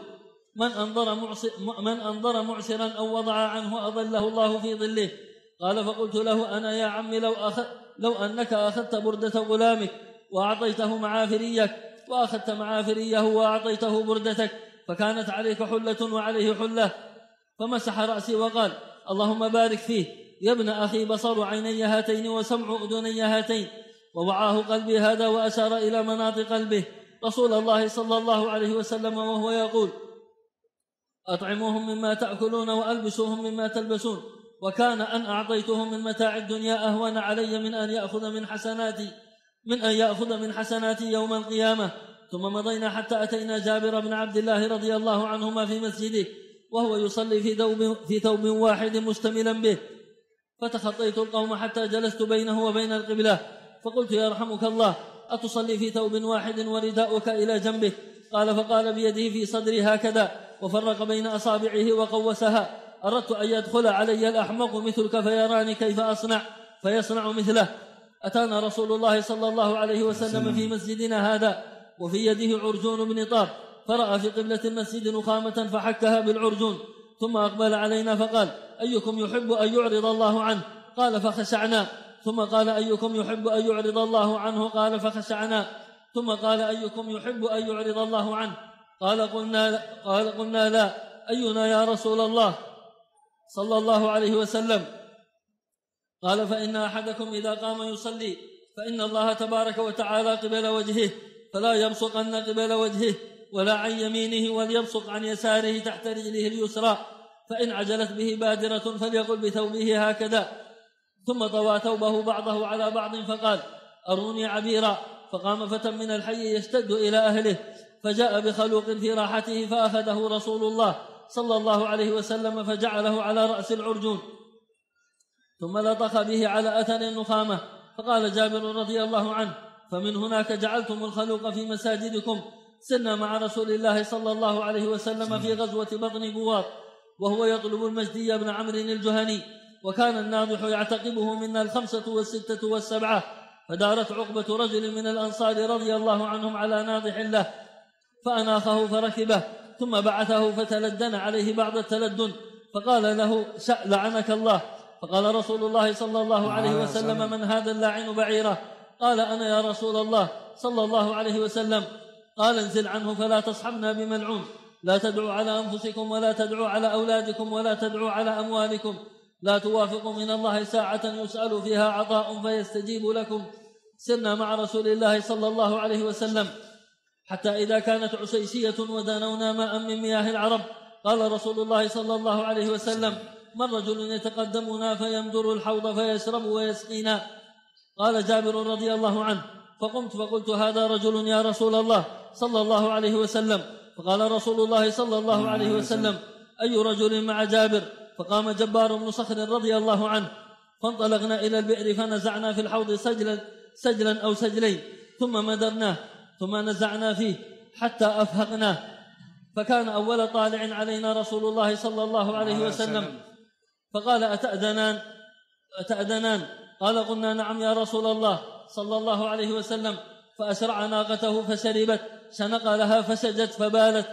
Speaker 3: من أنظر معسرا أو وضع عنه أظله الله في ظله. قال: فقلت له: أنا يا عم لو أنك أخذت بردة غلامك وأعطيته معافريك، وأخذت معافريه وأعطيته بردتك، فكانت عليك حلة وعليه حلة. فمسح رأسي وقال: اللهم بارك فيه يا ابن أخي، بصر عيني هاتين وسمع أذني هاتين، ووعاه قلبي هذا، وأشار إلى مناط قلبه رسول الله صلى الله عليه وسلم وهو يقول: أطعموهم مما تأكلون وألبسوهم مما تلبسون، وكان أن أعطيتهم من متاع الدنيا أهون علي من أن يأخذ من حسناتي يوم القيامة. ثم مضينا حتى أتينا جابر بن عبد الله رضي الله عنهما في مسجده وهو يصلي في ثوب واحد مشتملا به، فتخطيت القوم حتى جلست بينه وبين القبلة، فقلت: يرحمك الله، أتصلي في ثوب واحد ورداؤك إلى جنبه؟ قال: فقال بيده في صدري هكذا وفرق بين أصابعه وقوسها: أردت أن يدخل علي الأحمق مثلك فيراني كيف أصنع فيصنع مثله. أتانا رسول الله صلى الله عليه وسلم في مسجدنا هذا وفي يده عرجون بن طاب، فرأى في قبلة المسجد نخامة فحكها بالعرجون، ثم أقبل علينا فقال: أيكم يحب أن يعرض الله عنه؟ قال: فخشعنا. ثم قال: أيكم يحب أن يعرض الله عنه؟ قال: فخشعنا. ثم قال: أيكم يحب أن يعرض الله عنه؟ قال: قلنا لا. أينا يا رسول الله صلى الله عليه وسلم؟ قال: فإن أحدكم إذا قام يصلي فإن الله تبارك وتعالى قبل وجهه، فلا يبصقن قبل وجهه ولا عن يمينه، وليبصق عن يساره تحت رجله اليسرى، فإن عجلت به بادرة فليقل بثوبه هكذا. ثم طوى ثوبه بعضه على بعض فقال: أروني عبيرا. فقام فتى من الحي يشتد إلى أهله، فجاء بخلوق في راحته، فأخذه رسول الله صلى الله عليه وسلم فجعله على رأس العرجون، ثم لطخ به على أثر النخامة. فقال جابر رضي الله عنه: فمن هناك جعلتم الخلوق في مساجدكم. سرنا مع رسول الله صلى الله عليه وسلم في غزوة بطن بوار وهو يطلب المجدي بن عمرو الجهني، وكان الناضح يعتقبه منا 5 و6 و7، فدارت عقبة رجل من الأنصار رضي الله عنهم على ناضح له، فأناخه فركبه، ثم بعثه فتلدن عليه بعض التلدن، فقال له: لعنك الله. فقال رسول الله صلى الله عليه وسلم: من هذا اللاعن بعيره؟ قال: أنا يا رسول الله صلى الله عليه وسلم. قال: انزل عنه فلا تصحبنا بملعون، لا تدعوا على أنفسكم ولا تدعوا على أولادكم ولا تدعوا على أموالكم، لا توافقوا من الله ساعة يسأل فيها عطاء فيستجيب لكم. سرنا مع رسول الله صلى الله عليه وسلم حتى إذا كانت عسيسية ودانونا ماء من مياه العرب، قال رسول الله صلى الله عليه وسلم: من رجل يتقدمنا فيمدر الحوض فيشرب ويسقينا؟ قال جابر رضي الله عنه: فقمت فقلت: هذا رجل يا رسول الله صلى الله عليه وسلم. فقال رسول الله صلى الله عليه وسلم: أي رجل مع جابر؟ فقام جبار بن صخر رضي الله عنه، فانطلقنا إلى البئر فنزعنا في الحوض سجلا أو سجلين، ثم مدرناه، ثم نزعنا فيه حتى أفهقناه، فكان أول طالع علينا رسول الله صلى الله عليه وسلم، فقال: أتأذنان؟ قال: قلنا: نعم يا رسول الله صلى الله عليه وسلم. فأسرع ناقته فشربت، شنق لها فسجت فبالت،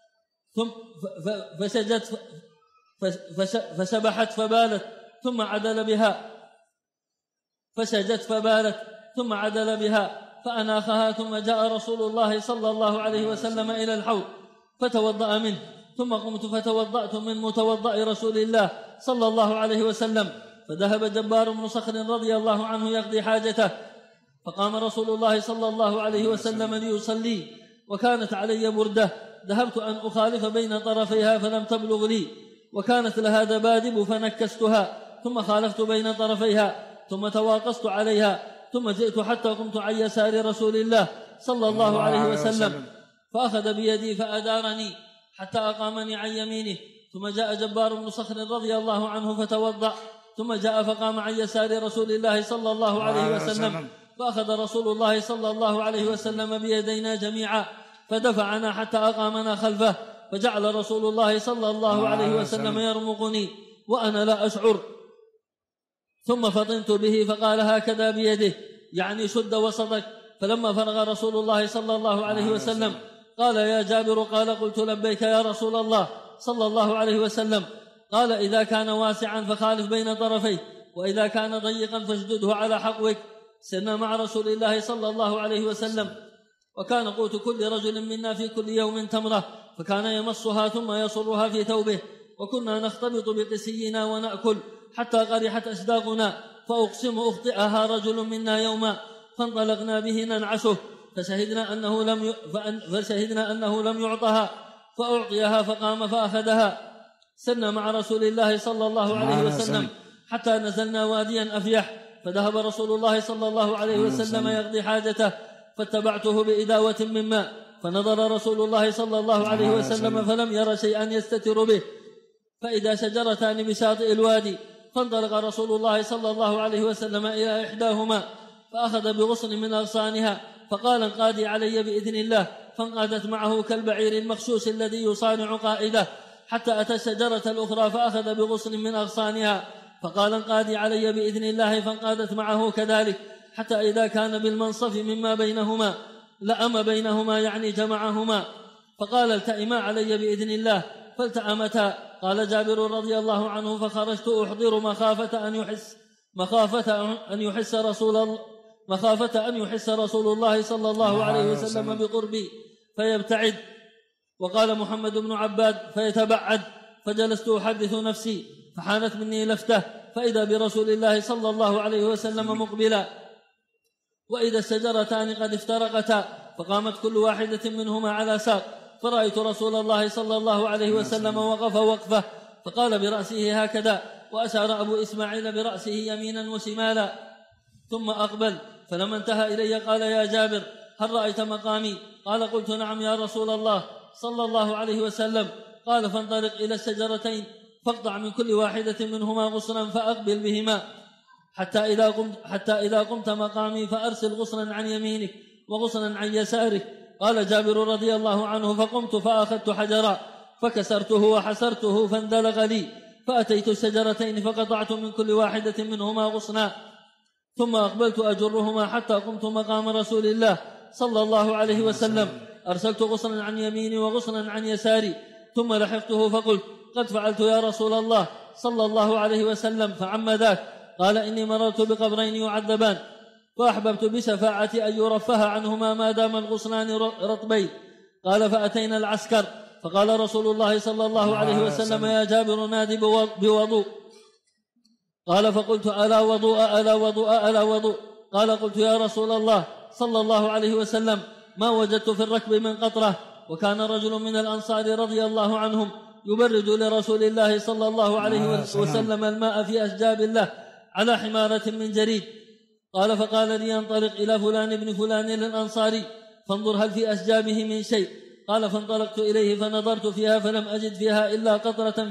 Speaker 3: فسبحت فبالت، ثم عدل بها، فسجت فبالت، ثم عدل بها، فأناخها، ثم جاء رسول الله صلى الله عليه وسلم إلى الحوض فتوضأ منه، ثم قمت فتوضأت من متوضأ رسول الله صلى الله عليه وسلم، فذهب جبار بن صخر رضي الله عنه يقضي حاجته، فقام رسول الله صلى الله عليه وسلم ليصلي، وكانت علي بردة ذهبت أن أخالف بين طرفيها فلم تبلغ لي، وكانت لها دبادب فنكستها، ثم خالفت بين طرفيها، ثم تواقصت عليها، ثم جئت حتى قمت عن يسار رسول الله صلى الله عليه وسلم، فأخذ بيدي فأدارني حتى أقامني عن يمينه، ثم جاء جبار بن صخر رضي الله عنه فتوضأ، ثم جاء فقام عن يسار رسول الله صلى الله عليه وسلم، فأخذ رسول الله صلى الله عليه وسلم بيدينا جميعا فدفعنا حتى أقامنا خلفه، فجعل رسول الله صلى الله عليه وسلم يرمقني وأنا لا أشعر، ثم فطنت به فقال هكذا بيده، يعني شد وسطك. فلما فرغ رسول الله صلى الله عليه وسلم قال يا جابر؟ قال قلت لبيك يا رسول الله صلى الله عليه وسلم. قال إذا كان واسعا فخالف بين طرفيه، وإذا كان ضيقا فاشدده على حقوك. سرنا مع رسول الله صلى الله عليه وسلم، وكان قوت كل رجل منا في كل يوم تمرة، فكان يمصها ثم يصرها في ثوبه، وكنا نختبط بقسينا ونأكل حتى قرحت أشداقنا، فأقسم أخطئها رجل منا يوما، فانطلقنا به ننعشه، فشهدنا أنه لم يعطها، فأعطيها فقام فأخذها. سرنا مع رسول الله صلى الله عليه وسلم حتى نزلنا واديا أفيح، فذهب رسول الله صلى الله عليه وسلم يقضي حاجته، فاتبعته بإداوة من ماء، فنظر رسول الله صلى الله عليه وسلم فلم ير شيئا يستتر به، فإذا شجرتان بشاطئ الوادي، فانطلق رسول الله صلى الله عليه وسلم إلى إحداهما، فأخذ بغصن من أغصانها، فقال انقادي علي بإذن الله، فانقادت معه كالبعير المخشوش الذي يصانع قائده، حتى أتى الشجرة الأخرى فأخذ بغصن من أغصانها، فقال انقادي علي بإذن الله، فانقادت معه كذلك، حتى إذا كان بالمنصف مما بينهما لأم بينهما، يعني جمعهما، فقال التئما علي بإذن الله، فالتأمتا. قال جابر رضي الله عنه فخرجت أحضر مخافة أن يحس رسول الله صلى الله عليه وسلم بقربي فيبتعد، وقال محمد بن عباد فيتبعد، فجلست أحدث نفسي، فحانت مني لفته، فإذا برسول الله صلى الله عليه وسلم مقبلا، وإذا الشجرتان قد افترقتا، فقامت كل واحدة منهما على ساق، فرأيت رسول الله صلى الله عليه وسلم وقف وقفه، فقال برأسه هكذا، وأشار أبو إسماعيل برأسه يمينا وشمالا، ثم أقبل، فلما انتهى إلي قال يا جابر هل رأيت مقامي؟ قال قلت نعم يا رسول الله صلى الله عليه وسلم. قال فانطلق إلى الشجرتين، فاقطع من كل واحدة منهما غصنا، فأقبل بهما، حتى إذا قمت مقامي فأرسل غصنا عن يمينك وغصنا عن يسارك. قال جابر رضي الله عنه فقمت فأخذت حجرا فكسرته وحسرته فاندلق لي، فأتيت الشجرتين فقطعت من كل واحدة منهما غصنا، ثم أقبلت أجرهما حتى قمت مقام رسول الله صلى الله عليه وسلم، أرسلت غصنا عن يميني وغصنا عن يساري، ثم لحقته فقلت قد فعلت يا رسول الله صلى الله عليه وسلم، فعم ذاك؟ قال إني مررت بقبرين يعذبان، فأحببت بشفاعة أن يرفه عنهما ما دام الغصنان رطبين. قال فأتينا العسكر، فقال رسول الله صلى الله عليه وسلم يا جابر نادي بوضوء. قال فقلت ألا وضوء ألا وضوء ألا وضوء. قال قلت يا رسول الله صلى الله عليه وسلم ما وجدت في الركب من قطرة. وكان رجل من الأنصار رضي الله عنهم يبرد لرسول الله صلى الله عليه وسلم الماء في أشجاب الله على حمارة من جريد. قال فقال لي انطلق إلى فلان ابن فلان للأنصاري فانظر هل في أشجابه من شيء. قال فانطلقت إليه فنظرت فيها فلم أجد فيها إلا قطرة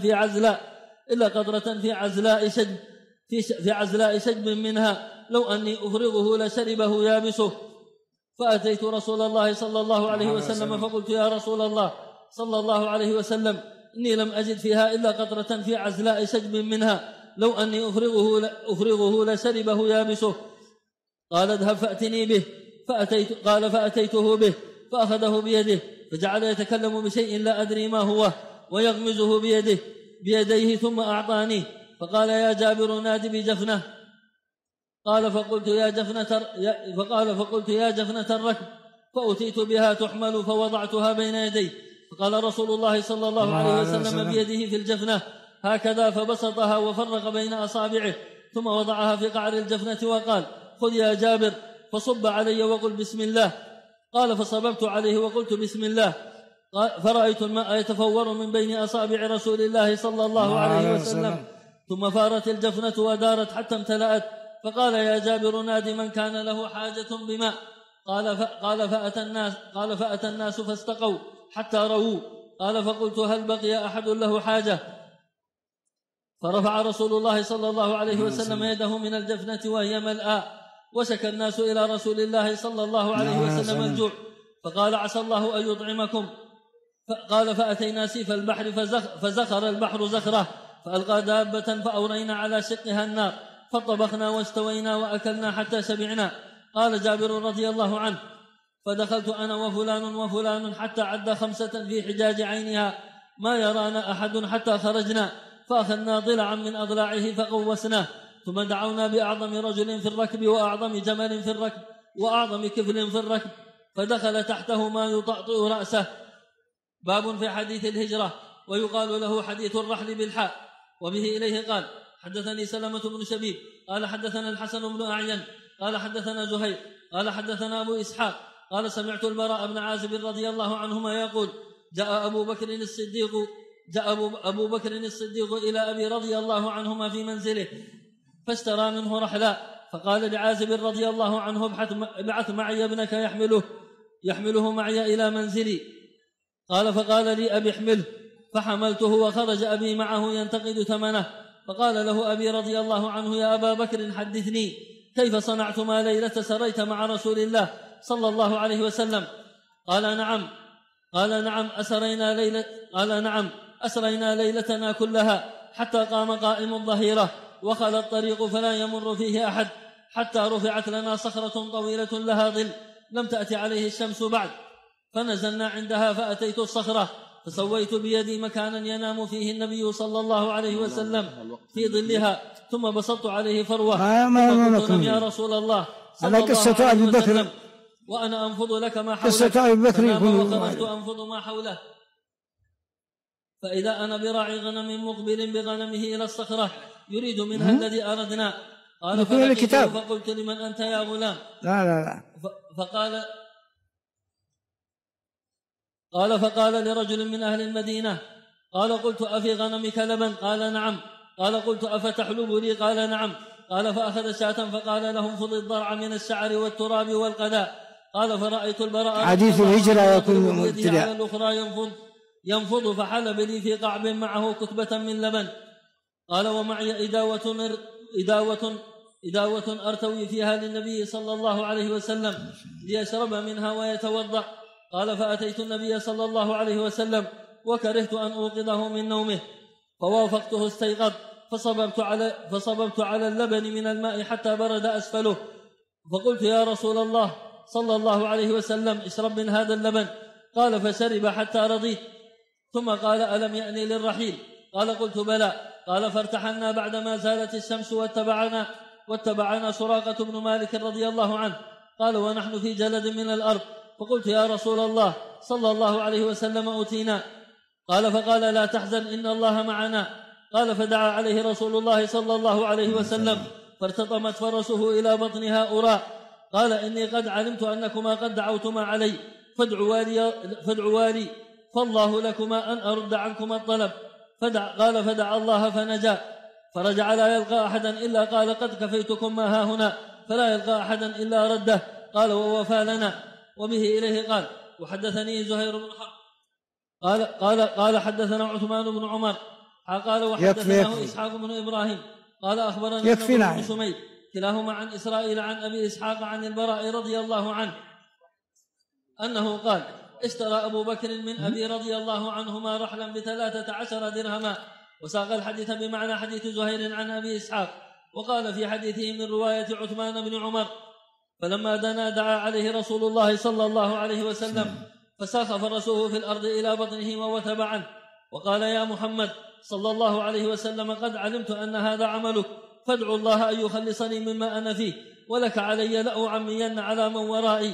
Speaker 3: في عزلاء شجب منها، لو أني أفرغه لشربه يابسه. فأتيت رسول الله صلى الله عليه وسلم فقلت يا رسول الله صلى الله عليه وسلم إني لم أجد فيها إلا قطرة في عزلاء شجب منها، لو أني أفرغه لشربه يابسه. قال اذهب فأتني به. فأتيته به فأخذه بيده فجعل يتكلم بشيء لا أدري ما هو ويغمزه بيديه ثم أعطانيه، فقال يا جابر نادي بجفنة. قال فقلت يا جفنة الركب، فأتيت بها تحمل فوضعتها بين يديه، فقال رسول الله صلى الله عليه وسلم بيده في الجفنة هكذا، فبسطها وفرق بين أصابعه ثم وضعها في قعر الجفنة وقال خذ يا جابر فصب علي وقل بسم الله. قال فصببت عليه وقلت بسم الله، فرأيت الماء يتفور من بين أصابع رسول الله صلى الله عليه وسلم، ثم فارت الجفنة ودارت حتى امتلأت. فقال يا جابر نادي من كان له حاجة بماء. قال فأتى الناس فاستقوا حتى رووا. قال فقلت هل بقي أحد له حاجة؟ فرفع رسول الله صلى الله عليه وسلم يده من الجفنة وهي ملآ، وشكى الناس إلى رسول الله صلى الله عليه وسلم الجوع، فقال عسى الله أن يطعمكم. قال فأتينا سيف البحر فزخر البحر زخرة، فألقى دابة فأورينا على شقها النار، فطبخنا واستوينا وأكلنا حتى شبعنا. قال جابر رضي الله عنه: فدخلت أنا وفلان وفلان حتى عد 5 في حجاج عينها ما يرانا أحد حتى خرجنا، فأخذنا ضلعا من أضلاعه فقوسناه، ثم دعونا بأعظم رجل في الركب وأعظم جمل في الركب وأعظم كفل في الركب، فدخل تحته ما يطأطئ رأسه. باب في حديث الهجرة، ويقال له حديث الرحل بالحاء. وبه إليه قال: حدثني سلمة بن شبيب قال حدثنا الحسن بن أعين قال حدثنا زهير قال حدثنا أبو إسحاق قال: سمعت البراء بن عازب رضي الله عنهما يقول: جاء أبو بكر الصديق إلى أبي رضي الله عنهما في منزله فاشترى منه رحلا، فقال لعازب رضي الله عنه: ابعث معي ابنك يحمله معي إلى منزلي. قال: فقال لي أبي احمله، فحملته وخرج أبي معه ينتقد ثمنه. فقال له أبي رضي الله عنه: يا أبا بكر حدثني كيف صنعت ما ليلة سريت مع رسول الله صلى الله عليه وسلم؟ قال: نعم أسرينا ليلتنا كلها حتى قام قائم الظهيرة وخلى الطريق فلا يمر فيه أحد، حتى رفعت لنا صخرة طويلة لها ظل لم تأتي عليه الشمس بعد، فنزلنا عندها فأتيت الصخرة فسويت بيدي مكانا ينام فيه النبي صلى الله عليه وسلم في ظلها، ثم بسطت عليه فروة ثم قلت: يا رسول الله صلى الله عليه وسلم وأنا أنفض لك ما حولك، فنام وخرجت أنفض ما حوله، فإذا أنا براعي غنم مقبل بغنمه إلى الصخرة يريد منها الذي أردنا. قال: فقلت: لمن أنت يا غلام؟
Speaker 4: لا.
Speaker 3: فقال لرجل من أهل المدينة. قال: قلت: أفي غنمك لبن؟ قال: نعم. قال: قلت: أفتحلب لي؟ قال: نعم. قال: فأخذ شاة فقال له: انفض الضرع من الشعر والتراب والقذاء. قال: فرأيت البراء
Speaker 4: حديث الهجرة يكون مبتدع
Speaker 3: على الأخرى ينفض فحلب لي في قعب معه كتبة من لبن. قال: ومعي إداوة أرتوي فيها للنبي صلى الله عليه وسلم ليشرب منها ويتوضأ. قال: فأتيت النبي صلى الله عليه وسلم وكرهت أن أوقظه من نومه، فوافقته استيقظ، فصببت على اللبن من الماء حتى برد أسفله، فقلت: يا رسول الله صلى الله عليه وسلم اشرب من هذا اللبن. قال: فشرب حتى رضيت، ثم قال: ألم يأني للرحيل؟ قال: قلت: بلى. قال: فارتحلنا بعدما زالت الشمس واتبعنا سراقة بن مالك رضي الله عنه. قال: ونحن في جلد من الأرض، فقلت: يا رسول الله صلى الله عليه وسلم أوتينا. قال: فقال: لا تحزن إن الله معنا. قال: فدعا عليه رسول الله صلى الله عليه وسلم فارتطمت فرسه إلى بطنها أراء. قال: إني قد علمت أنكما قد دعوتما علي فادعوا لي فالله لكما أن أرد عنكما الطلب. قال: فدعا الله فنجا، فرجع لا يلقى أحدا إلا قال: قد كفيتكم ما ها هنا، فلا يلقى أحدا إلا رده. قال: ووفى لنا. وبه إليه قال: وحدثني زهير بن حرب قال حدثنا عثمان بن عمر قال: وحدثناه إسحاق بن إبراهيم قال: أخبرنا بن سميد كلاهما عن إسرائيل عن أبي إسحاق عن البراء رضي الله عنه أنه قال: اشترى أبو بكر من أبي رضي الله عنهما رحلا ب13 درهما. وساق الحديث بمعنى حديث زهير عن أبي إسحاق. وقال في حديثه من رواية عثمان بن عمر: فلما دعا عليه رسول الله صلى الله عليه وسلم فساخ فرسه في الأرض إلى بطنه ووثب عنه، وقال: يا محمد صلى الله عليه وسلم قد علمت أن هذا عملك، فادعوا الله أن يخلصني مما أنا فيه، ولك علي لأعمين على من ورائي،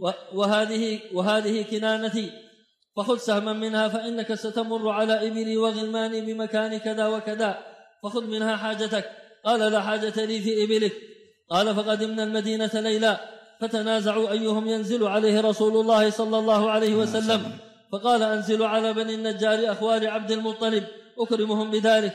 Speaker 3: وهذه كنانتي، فخذ سهما منها فإنك ستمر على إبلي وغلماني بمكان كذا وكذا، فخذ منها حاجتك. قال: لا حاجة لي في إبلك. قال: فقدمنا المدينة ليلا فتنازعوا أيهم ينزل عليه رسول الله صلى الله عليه وسلم، فقال: أنزلوا على بني النجار أخوال عبد المطلب أكرمهم بذلك.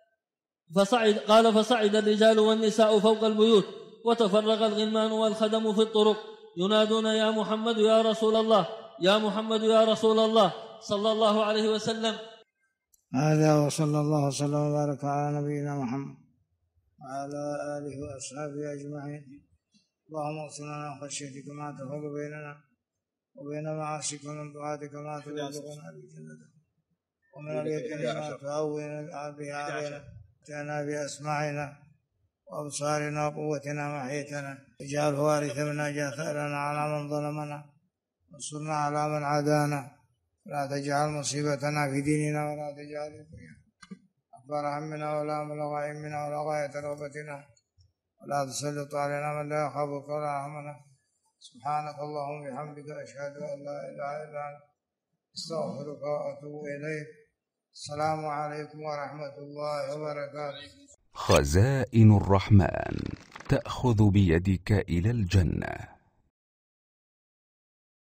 Speaker 3: فصعد الرجال والنساء فوق البيوت، وتفرق الغلمان والخدم في الطرق ينادون: يا محمد يا رسول الله، يا محمد يا رسول الله صلى الله عليه وسلم.
Speaker 4: هذا وصلى الله وسلم وبارك على نبينا محمد وعلى آله وأصحابه أجمعين. اللهم اغفر لنا خشيتك ما تحول بيننا وبين معاصيك ومن طاعتك ما تبلغنا بجنتك ومن اليقين ما تهون بها علينا. متعنا بأسماعنا وأبصارنا وقوتنا ما أحييتنا واجعل الوارث منا واجعل ثأرنا على من ظلمنا وانصرنا على من عادانا ولا تجعل مصيبتنا في ديننا ولا تجعل الدنيا أكبر همنا ولا مبلغ علمنا ولا غاية رغبتنا ولا تسلط علينا من لا يخافك ولا يرحمنا. سبحانك اللهم وبحمدك أشهد أن لا إله إلا أنت أستغفرك وأتوب إليك. السلام عليكم ورحمة الله وبركاته.
Speaker 5: خزائن الرحمن تأخذ بيدك إلى الجنة.